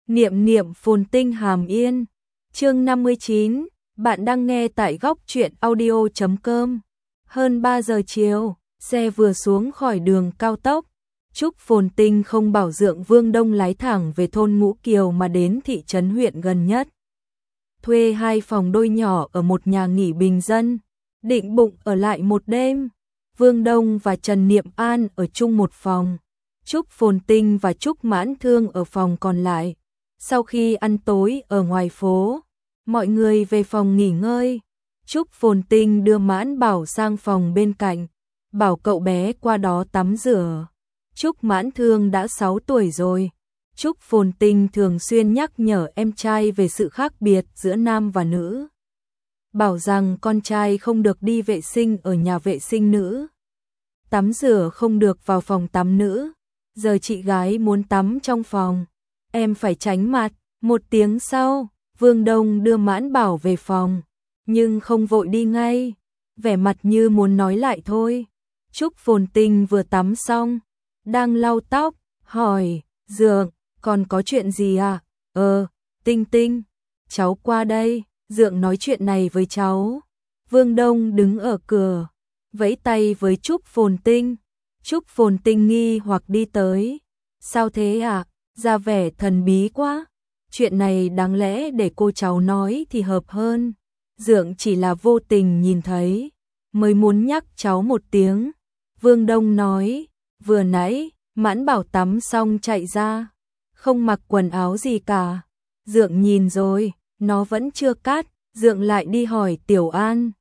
Niệm niệm phồn tinh hàm yên. Chương 59, bạn đang nghe tại góc truyện audio.com. Hơn 3 giờ chiều, xe vừa xuống khỏi đường cao tốc. Trúc Phồn Tinh không bảo Dượng Vương Đông lái thẳng về thôn Ngũ Kiều mà đến thị trấn huyện gần nhất. Thuê 2 phòng đôi nhỏ ở một nhà nghỉ bình dân, định bụng ở lại một đêm. Vương Đông và Trần Niệm An ở chung một phòng. Trúc Phồn Tinh và Trúc Mãn Thương ở phòng còn lại. Sau khi ăn tối ở ngoài phố, mọi người về phòng nghỉ ngơi. Trúc Phồn Tinh đưa Mãn Bảo sang phòng bên cạnh, bảo cậu bé qua đó tắm rửa. Trúc Mãn Thương đã 6 tuổi rồi. Trúc Phồn Tinh thường xuyên nhắc nhở em trai về sự khác biệt giữa nam và nữ. Bảo rằng con trai không được đi vệ sinh ở nhà vệ sinh nữ. Tắm rửa không được vào phòng tắm nữ. Giờ chị gái muốn tắm trong phòng, em phải tránh mặt. 1 tiếng sau, Vương Đông đưa Mãn Bảo về phòng, nhưng không vội đi ngay, vẻ mặt như muốn nói lại thôi. Trúc Phồn Tinh vừa tắm xong, đang lau tóc, hỏi, Dượng, còn có chuyện gì à? Tinh Tinh, cháu qua đây, Dượng nói chuyện này với cháu. Vương Đông đứng ở cửa, vẫy tay với Trúc Phồn Tinh. Trúc Phồn Tinh nghi hoặc đi tới. Sao thế ạ? Ra vẻ thần bí quá. Chuyện này đáng lẽ để cô cháu nói thì hợp hơn. Dượng chỉ là vô tình nhìn thấy, mới muốn nhắc cháu một tiếng. Vương Đông nói, vừa nãy, Mãn Bảo tắm xong chạy ra, không mặc quần áo gì cả. Dượng nhìn rồi, nó vẫn chưa cắt. Dượng lại đi hỏi Tiểu An,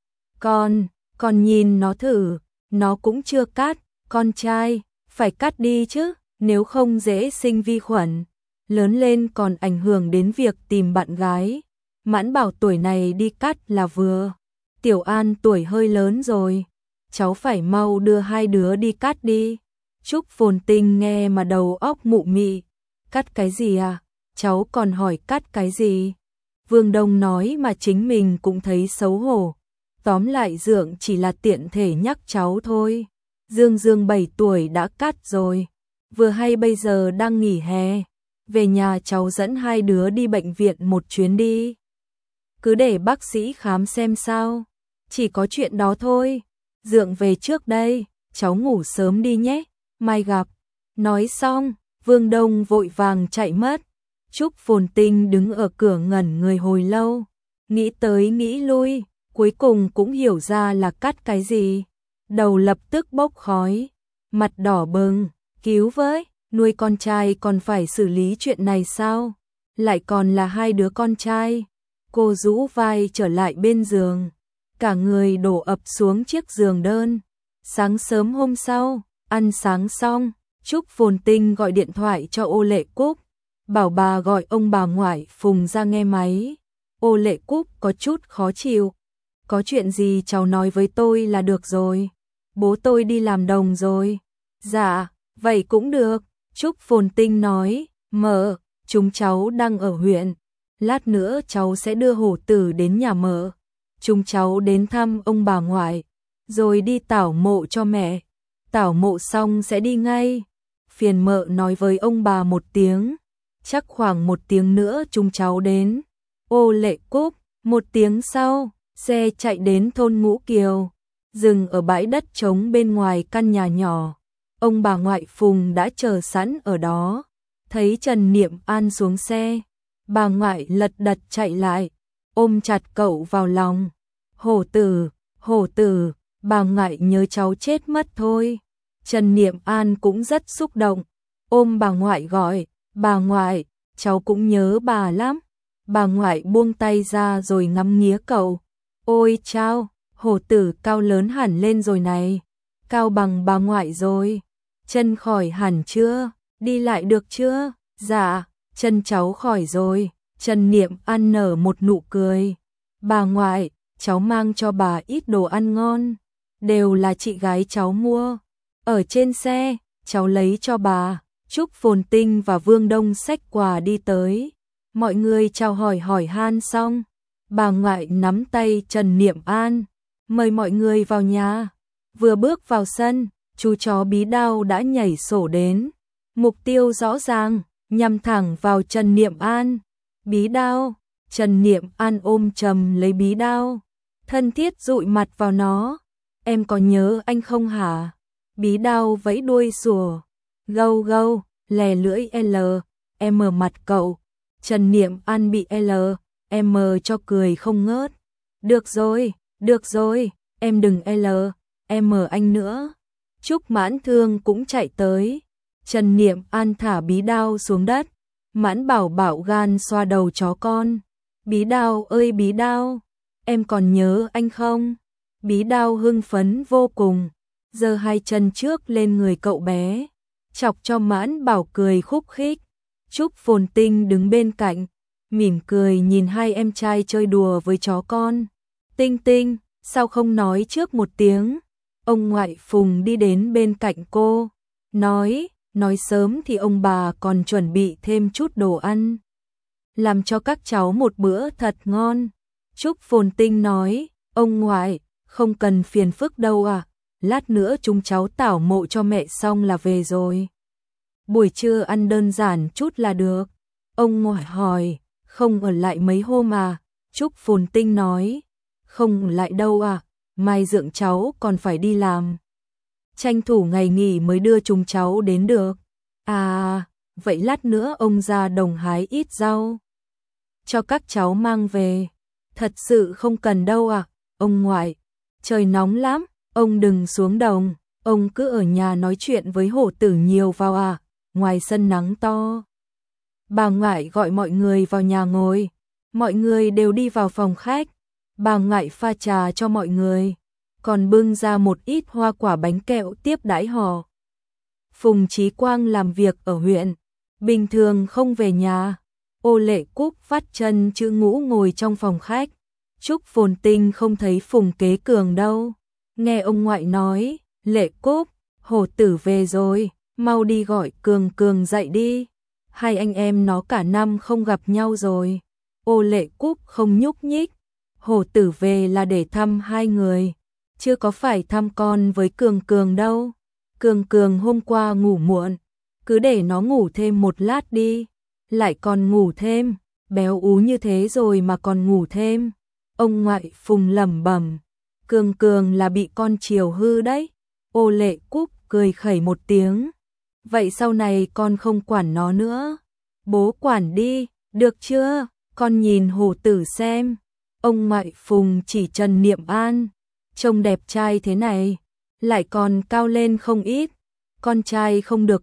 con nhìn nó thử, nó cũng chưa cắt. Con trai, phải cắt đi chứ, nếu không dễ sinh vi khuẩn. Lớn lên còn ảnh hưởng đến việc tìm bạn gái. Mãn Bảo tuổi này đi cắt là vừa. Tiểu An tuổi hơi lớn rồi, cháu phải mau đưa 2 đứa đi cắt đi. Trúc Phồn Tinh nghe mà đầu óc mụ mị. Cắt cái gì à? Cháu còn hỏi cắt cái gì? Vương Đông nói mà chính mình cũng thấy xấu hổ. Tóm lại Dượng chỉ là tiện thể nhắc cháu thôi. Dương 7 tuổi đã cắt rồi, vừa hay bây giờ đang nghỉ hè. Về nhà cháu dẫn 2 đứa đi bệnh viện một chuyến đi. Cứ để bác sĩ khám xem sao. Chỉ có chuyện đó thôi. Dượng về trước đây, cháu ngủ sớm đi nhé, mai gặp. Nói xong, Vương Đông vội vàng chạy mất. Trúc Phồn Tinh đứng ở cửa ngẩn người hồi lâu, nghĩ tới nghĩ lui, cuối cùng cũng hiểu ra là cắt cái gì. Đầu lập tức bốc khói, mặt đỏ bừng, cứu với, nuôi con trai còn phải xử lý chuyện này sao? Lại còn là 2 đứa con trai. Cô rũ vai trở lại bên giường, cả người đổ ập xuống chiếc giường đơn. Sáng sớm hôm sau, ăn sáng xong, Trúc Phồn Tinh gọi điện thoại cho Ô Lệ Cúc, bảo bà gọi ông bà ngoại Phùng ra nghe máy. Ô Lệ Cúc có chút khó chịu. Có chuyện gì cháu nói với tôi là được rồi. Bố tôi đi làm đồng rồi. Dạ, vậy cũng được. Trúc Phồn Tinh nói, mợ, chúng cháu đang ở huyện. Lát nữa cháu sẽ đưa Hổ Tử đến nhà mợ. Chúng cháu đến thăm ông bà ngoại, rồi đi tảo mộ cho mẹ. Tảo mộ xong sẽ đi ngay. Phiền mợ nói với ông bà một tiếng. Chắc khoảng 1 tiếng nữa chúng cháu đến. Ô Lệ Cúc, 1 tiếng sau, xe chạy đến thôn Ngũ Kiều, dừng ở bãi đất trống bên ngoài căn nhà nhỏ. Ông bà ngoại Phùng đã chờ sẵn ở đó. Thấy Trần Niệm An xuống xe, bà ngoại lật đật chạy lại, ôm chặt cậu vào lòng. Hổ tử, bà ngoại nhớ cháu chết mất thôi. Trần Niệm An cũng rất xúc động, ôm bà ngoại gọi, bà ngoại, cháu cũng nhớ bà lắm. Bà ngoại buông tay ra rồi ngắm nghía cậu. Ôi chao, Hổ Tử cao lớn hẳn lên rồi này, cao bằng bà ngoại rồi. Chân khỏi hẳn chưa? Đi lại được chưa? Dạ, chân cháu khỏi rồi. Trần Niệm An nở một nụ cười. Bà ngoại, cháu mang cho bà ít đồ ăn ngon, đều là chị gái cháu mua. Ở trên xe, cháu lấy cho bà. Trúc Phồn Tinh và Vương Đông xách quà đi tới. Mọi người chào hỏi han xong, bà ngoại nắm tay Trần Niệm An, mời mọi người vào nhà. Vừa bước vào sân, chú chó Bí Đao đã nhảy sổ đến. Mục tiêu rõ ràng, nhằm thẳng vào Trần Niệm An. Bí đao. Trần Niệm An ôm chầm lấy bí đao, thân thiết dụi mặt vào nó. Em có nhớ anh không hả? Bí đao vẫy đuôi sủa. Gâu gâu, lè lưỡi L, M mặt cậu. Trần Niệm An bị L, M cho cười không ngớt. Được rồi, em đừng L, M anh nữa. Trúc Mãn Thương cũng chạy tới. Trần Niệm An thả bí đao xuống đất. Mãn Bảo Bảo gan xoa đầu chó con. Bí đao ơi bí đao, em còn nhớ anh không? Bí đao hưng phấn vô cùng, giơ hai chân trước lên người cậu bé, chọc cho Mãn Bảo cười khúc khích. Trúc Phồn Tinh đứng bên cạnh, mỉm cười nhìn hai em trai chơi đùa với chó con. Tinh Tinh, sao không nói trước một tiếng? Ông ngoại Phùng đi đến bên cạnh cô, nói sớm thì ông bà còn chuẩn bị thêm chút đồ ăn, làm cho các cháu một bữa thật ngon. Trúc Phồn Tinh nói, ông ngoại, không cần phiền phức đâu à, lát nữa chúng cháu tảo mộ cho mẹ xong là về rồi. Buổi trưa ăn đơn giản chút là được. Ông ngoại hỏi, không ở lại mấy hôm à? Trúc Phồn Tinh nói, không ở lại đâu à, mai dượng cháu còn phải đi làm. Tranh thủ ngày nghỉ mới đưa chúng cháu đến được. À, vậy lát nữa ông ra đồng hái ít rau cho các cháu mang về. Thật sự không cần đâu à, ông ngoại. Trời nóng lắm, ông đừng xuống đồng, ông cứ ở nhà nói chuyện với hổ tử nhiều vào à, ngoài sân nắng to. Bà ngoại gọi mọi người vào nhà ngồi, mọi người đều đi vào phòng khách. Bà ngoại pha trà cho mọi người, còn bưng ra một ít hoa quả bánh kẹo tiếp đãi họ. Phùng Chí Quang làm việc ở huyện, bình thường không về nhà. Ô Lệ Cúc vắt chân chữ ngũ ngồi trong phòng khách. Trúc Phồn Tinh không thấy Phùng Kế Cường đâu. Nghe ông ngoại nói, Lệ Cúc, hổ tử về rồi, mau đi gọi Cường Cường dậy đi. Hai anh em nó cả năm không gặp nhau rồi. Ô Lệ Cúc không nhúc nhích. Hổ tử về là để thăm hai người, chưa có phải thăm con với Cường Cường đâu. Cường Cường hôm qua ngủ muộn, cứ để nó ngủ thêm một lát đi. Lại còn ngủ thêm, béo ú như thế rồi mà còn ngủ thêm. Ông ngoại Phùng lẩm bẩm, Cường Cường là bị con chiều hư đấy. Ô Lệ Cúc cười khẩy một tiếng. Vậy sau này con không quản nó nữa. Bố quản đi, được chưa? Con nhìn hổ tử xem. Ông ngoại Phùng chỉ Trần Niệm An, trông đẹp trai thế này, lại còn cao lên không ít. Con trai không được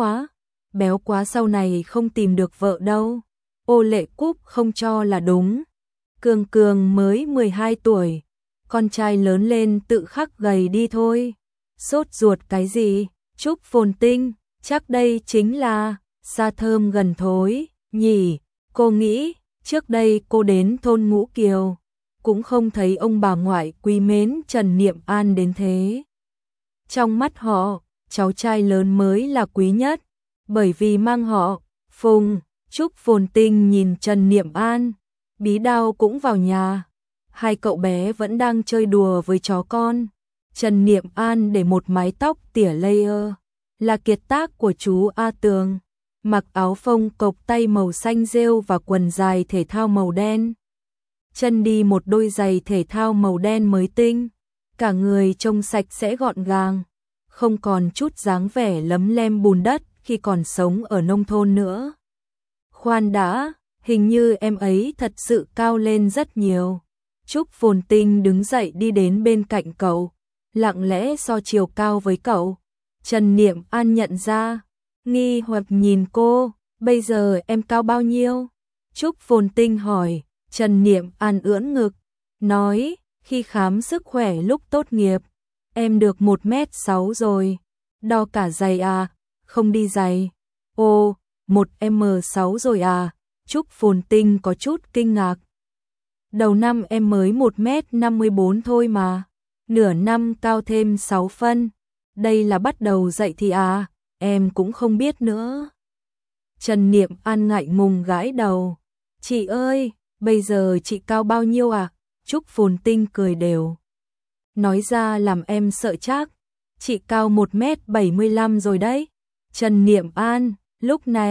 béo quá sau này không tìm được vợ đâu. Ô Lệ Cúc không cho là đúng. Cường Cường mới 12 tuổi, con trai lớn lên tự khắc gầy đi thôi. Sốt ruột cái gì? Trúc Phồn Tinh, chắc đây chính là sa thơm gần thối, nhỉ? Cô nghĩ, trước đây cô đến thôn Ngũ Kiều, cũng không thấy ông bà ngoại quý mến Trần Niệm An đến thế. Trong mắt họ, cháu trai lớn mới là quý nhất, bởi vì mang họ Phùng. Trúc Phồn Tinh nhìn Trần Niệm An, Bí Đao cũng vào nhà. Hai cậu bé vẫn đang chơi đùa với chó con. Trần Niệm An để một mái tóc tỉa layer, là kiệt tác của chú A Tường. Mặc áo phông cộc tay màu xanh rêu và quần dài thể thao màu đen. Chân đi một đôi giày thể thao màu đen mới tinh. Cả người trông sạch sẽ gọn gàng, không còn chút dáng vẻ lấm lem bùn đất khi còn sống ở nông thôn nữa. Khoan đã, hình như em ấy thật sự cao lên rất nhiều. Trúc Phồn Tinh đứng dậy đi đến bên cạnh cậu, lặng lẽ so chiều cao với cậu. Trần Niệm An nhận ra, nghi hoặc nhìn cô, bây giờ em cao bao nhiêu? Trúc Phồn Tinh hỏi. Trần Niệm An ưỡn ngực, nói, khi khám sức khỏe lúc tốt nghiệp, em được 1m6 rồi. Đo cả giày à? Không đi giày. Ồ, 1m6 rồi à? Trúc Phồn Tinh có chút kinh ngạc. Đầu năm em mới 1m54 thôi mà. Nửa năm cao thêm 6 phân. Đây là bắt đầu dậy thì à? Em cũng không biết nữa. Trần Niệm An ngại ngùng gãi đầu. Chị ơi, bây giờ chị cao bao nhiêu à? Trúc Phồn Tinh cười đều. Nói ra làm em sợ chắc. Chị cao 1m75 rồi đấy. Trần Niệm An, lúc này,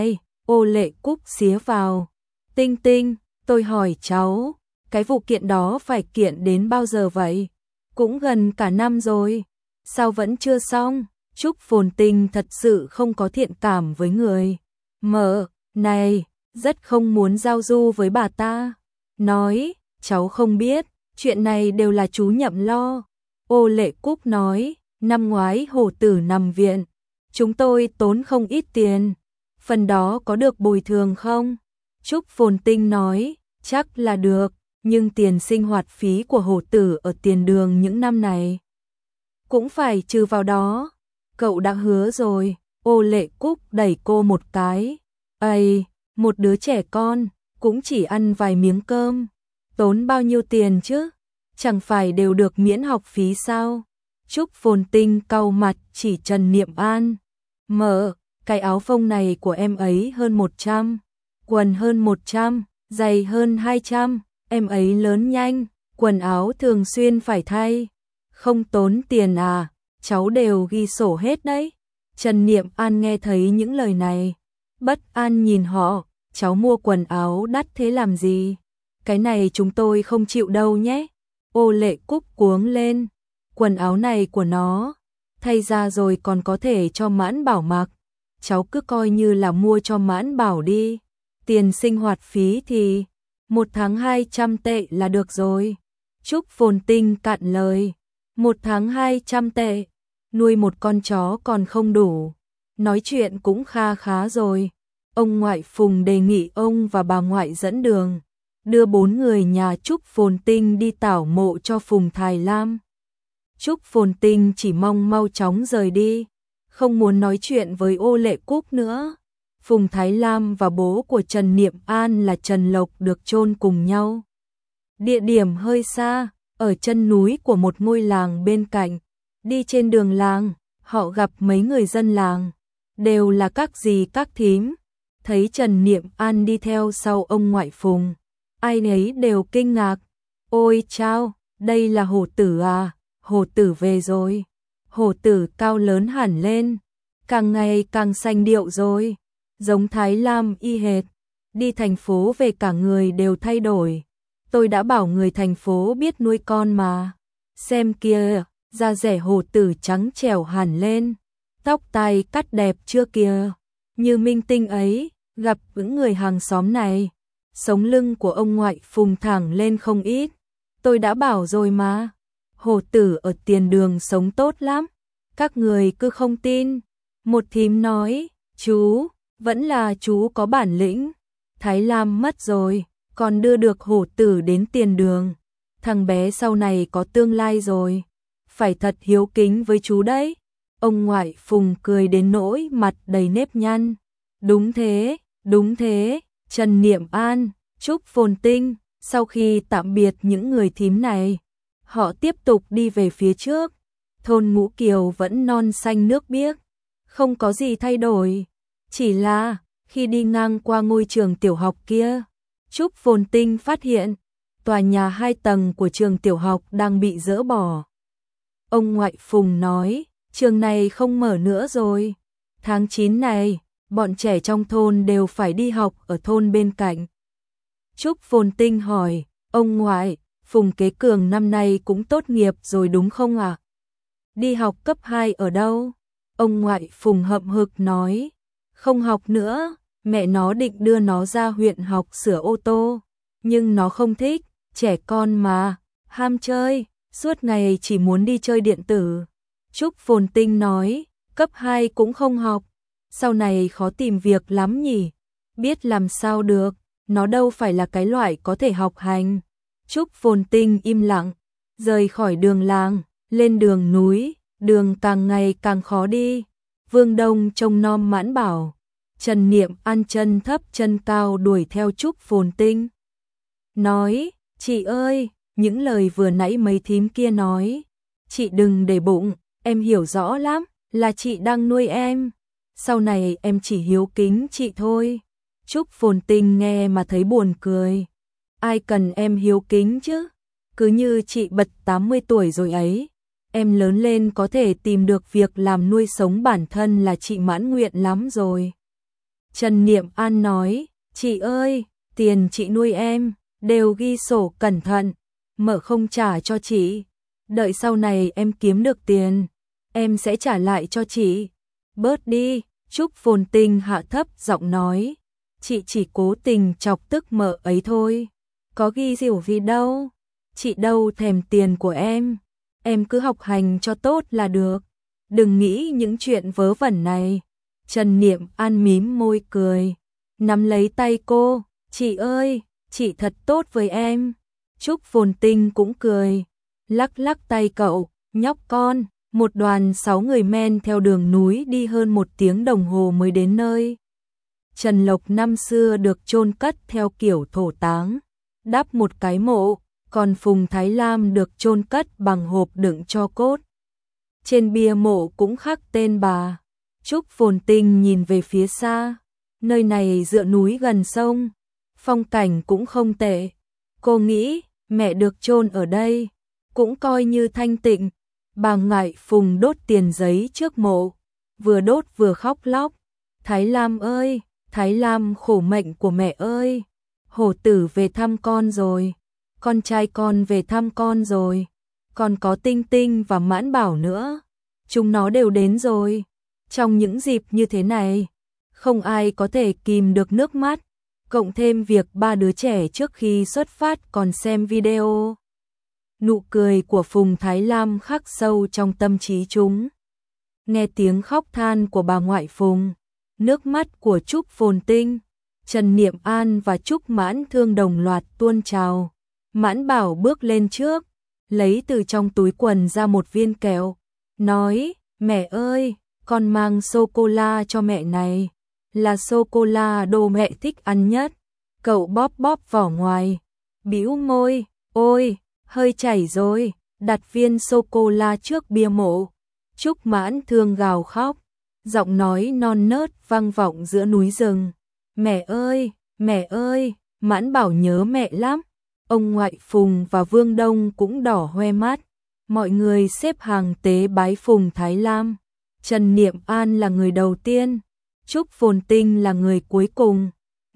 Ô Lệ Cúc xía vào. Tinh Tinh, tôi hỏi cháu, cái vụ kiện đó phải kiện đến bao giờ vậy? Cũng gần cả năm rồi, sao vẫn chưa xong? Trúc Phồn Tinh thật sự không có thiện cảm với người mợ này, rất không muốn giao du với bà ta. Nói, cháu không biết, chuyện này đều là chú Nhậm lo. Ô Lệ Cúc nói, năm ngoái hổ tử nằm viện, chúng tôi tốn không ít tiền, phần đó có được bồi thường không? Trúc Phồn Tinh nói, chắc là được, nhưng tiền sinh hoạt phí của hổ tử ở tiền đường những năm này cũng phải trừ vào đó. Cậu đã hứa rồi. Ô Lệ Cúc đẩy cô một cái. Ây, một đứa trẻ con, cũng chỉ ăn vài miếng cơm. Tốn bao nhiêu tiền chứ? Chẳng phải đều được miễn học phí sao? Trúc Phồn Tinh cau mặt chỉ Trần Niệm An. Mợ, cái áo phông này của em ấy hơn 100, quần hơn 100, giày hơn 200, em ấy lớn nhanh, quần áo thường xuyên phải thay. Không tốn tiền à? Cháu đều ghi sổ hết đấy. Trần Niệm An nghe thấy những lời này, bất an nhìn họ, cháu mua quần áo đắt thế làm gì? Cái này chúng tôi không chịu đâu nhé. Ô Lệ Cúc cuống lên, quần áo này của nó, thay ra rồi còn có thể cho Mãn Bảo mặc. Cháu cứ coi như là mua cho Mãn Bảo đi. Tiền sinh hoạt phí thì 1 tháng 200 tệ là được rồi. Trúc Phồn Tinh cạn lời. 1 tháng 200 tệ, nuôi một con chó còn không đủ. Nói chuyện cũng kha khá rồi. Ông ngoại Phùng đề nghị ông và bà ngoại dẫn đường, đưa 4 người nhà Trúc Phồn Tinh đi tảo mộ cho Phùng Thái Lam. Trúc Phồn Tinh chỉ mong mau chóng rời đi, không muốn nói chuyện với Ô Lệ Cúc nữa. Phùng Thái Lam và bố của Trần Niệm An là Trần Lộc được chôn cùng nhau. Địa điểm hơi xa, ở chân núi của một ngôi làng bên cạnh. Đi trên đường làng, họ gặp mấy người dân làng, đều là các dì các thím. Thấy Trần Niệm An đi theo sau ông ngoại Phùng, ai nấy đều kinh ngạc. Ôi chao, đây là hổ tử à? Hổ tử về rồi. Hổ tử cao lớn hẳn lên, càng ngày càng xanh điệu rồi, giống Thái Lam y hệt. Đi thành phố về cả người đều thay đổi. Tôi đã bảo người thành phố biết nuôi con mà. Xem kìa, da rẻ hổ tử trắng trẻo hẳn lên, tóc tai cắt đẹp chưa kìa, như minh tinh ấy. Gặp những người hàng xóm này, sống lưng của ông ngoại Phùng thẳng lên không ít. Tôi đã bảo rồi mà, hổ tử ở tiền đường sống tốt lắm, các người cứ không tin. Một thím nói, chú, vẫn là chú có bản lĩnh. Thái Lam mất rồi, còn đưa được hổ tử đến tiền đường. Thằng bé sau này có tương lai rồi, phải thật hiếu kính với chú đấy. Ông ngoại Phùng cười đến nỗi mặt đầy nếp nhăn. Đúng thế, đúng thế. Trần Niệm An, Trúc Phồn Tinh, sau khi tạm biệt những người thím này, họ tiếp tục đi về phía trước. Thôn Ngũ Kiều vẫn non xanh nước biếc, không có gì thay đổi. Chỉ là, khi đi ngang qua ngôi trường tiểu học kia, Trúc Phồn Tinh phát hiện, tòa nhà 2 tầng của trường tiểu học đang bị dỡ bỏ. Ông ngoại Phùng nói, trường này không mở nữa rồi. Tháng 9 này, bọn trẻ trong thôn đều phải đi học ở thôn bên cạnh. Trúc Phồn Tinh hỏi, ông ngoại, Phùng Kế Cường năm nay cũng tốt nghiệp rồi đúng không ạ? Đi học cấp 2 ở đâu? Ông ngoại Phùng hậm hực nói, không học nữa, mẹ nó định đưa nó ra huyện học sửa ô tô, nhưng nó không thích, trẻ con mà, ham chơi, suốt ngày chỉ muốn đi chơi điện tử. Trúc Phồn Tinh nói, cấp 2 cũng không học, sau này khó tìm việc lắm nhỉ, biết làm sao được, nó đâu phải là cái loại có thể học hành. Trúc Phồn Tinh im lặng, rời khỏi đường làng, lên đường núi, đường càng ngày càng khó đi. Vương Đông trông nom Mãn Bảo, Trần Niệm An chân thấp chân cao đuổi theo Trúc Phồn Tinh. Nói, chị ơi, những lời vừa nãy mấy thím kia nói, chị đừng để bụng, em hiểu rõ lắm, là chị đang nuôi em. Sau này em chỉ hiếu kính chị thôi. Trúc Phồn Tinh nghe mà thấy buồn cười. Ai cần em hiếu kính chứ? Cứ như chị bật 80 tuổi rồi ấy. Em lớn lên có thể tìm được việc làm nuôi sống bản thân là chị mãn nguyện lắm rồi. Trần Niệm An nói, chị ơi, tiền chị nuôi em, đều ghi sổ cẩn thận, mợ không trả cho chị. Đợi sau này em kiếm được tiền, em sẽ trả lại cho chị. Bớt đi, Trúc Phồn Tinh hạ thấp giọng nói. Chị chỉ cố tình chọc tức mợ ấy thôi. Có ghi rỉu gì đâu. Chị đâu thèm tiền của em cứ học hành cho tốt là được. Đừng nghĩ những chuyện vớ vẩn này. Trần Niệm An mím môi cười, nắm lấy tay cô, chị ơi, chị thật tốt với em. Trúc Phồn Tinh cũng cười, lắc lắc tay cậu, nhóc con. Một đoàn 6 người men theo đường núi đi hơn 1 tiếng đồng hồ mới đến nơi. Trần Lộc năm xưa được chôn cất theo kiểu thổ táng, đắp một cái mộ, còn Phùng Thái Lam được chôn cất bằng hộp đựng tro cốt. Trên bia mộ cũng khắc tên bà. Trúc Phồn Tinh nhìn về phía xa, nơi này dựa núi gần sông, phong cảnh cũng không tệ. Cô nghĩ, mẹ được chôn ở đây, cũng coi như thanh tịnh. Bà Ngại Phùng đốt tiền giấy trước mộ, vừa đốt vừa khóc lóc. Thái Lam ơi, Thái Lam khổ mệnh của mẹ ơi, hổ tử về thăm con rồi, con trai con về thăm con rồi, còn có Tinh Tinh và Mãn Bảo nữa, chúng nó đều đến rồi. Trong những dịp như thế này, không ai có thể kìm được nước mắt, cộng thêm việc 3 đứa trẻ trước khi xuất phát còn xem video. Nụ cười của Phùng Thái Lam khắc sâu trong tâm trí chúng. Nghe tiếng khóc than của bà ngoại Phùng, nước mắt của Trúc Phồn Tinh, Trần Niệm An và Trúc Mãn Thương đồng loạt tuôn trào. Mãn Bảo bước lên trước, lấy từ trong túi quần ra một viên kẹo, nói, mẹ ơi, con mang sô-cô-la cho mẹ này, là sô-cô-la đồ mẹ thích ăn nhất. Cậu bóp bóp vỏ ngoài, bĩu môi, ôi, hơi chảy rồi, đặt viên sô-cô-la trước bia mộ. Trúc Mãn Thương gào khóc, giọng nói non nớt vang vọng giữa núi rừng. Mẹ ơi, Mãn Bảo nhớ mẹ lắm. Ông ngoại Phùng và Vương Đông cũng đỏ hoe mắt. Mọi người xếp hàng tế bái Phùng Thái Lam. Trần Niệm An là người đầu tiên, Trúc Phồn Tinh là người cuối cùng.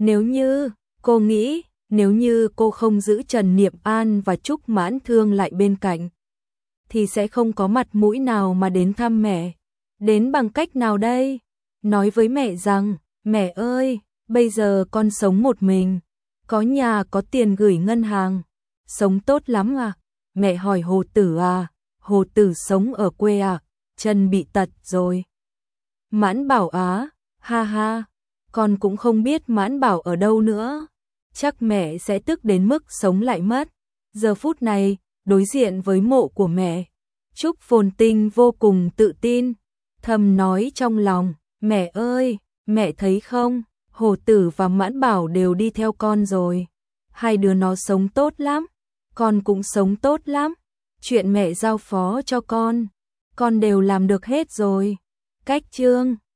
Cô nghĩ, nếu như cô không giữ Trần Niệm An và Trúc Mãn Thương lại bên cạnh, thì sẽ không có mặt mũi nào mà đến thăm mẹ. Đến bằng cách nào đây? Nói với mẹ rằng, mẹ ơi, bây giờ con sống một mình, có nhà có tiền gửi ngân hàng, sống tốt lắm à? Mẹ hỏi Hồ Tử à, Hồ Tử sống ở quê à, chân bị tật rồi. Mãn Bảo á, ha ha, con cũng không biết Mãn Bảo ở đâu nữa. Chắc mẹ sẽ tức đến mức sống lại mất. Giờ phút này, đối diện với mộ của mẹ, Trúc Phồn Tinh vô cùng tự tin, thầm nói trong lòng, mẹ ơi, mẹ thấy không, Hồ Tử và Mãn Bảo đều đi theo con rồi. Hai đứa nó sống tốt lắm, con cũng sống tốt lắm. Chuyện mẹ giao phó cho con đều làm được hết rồi. Cách chương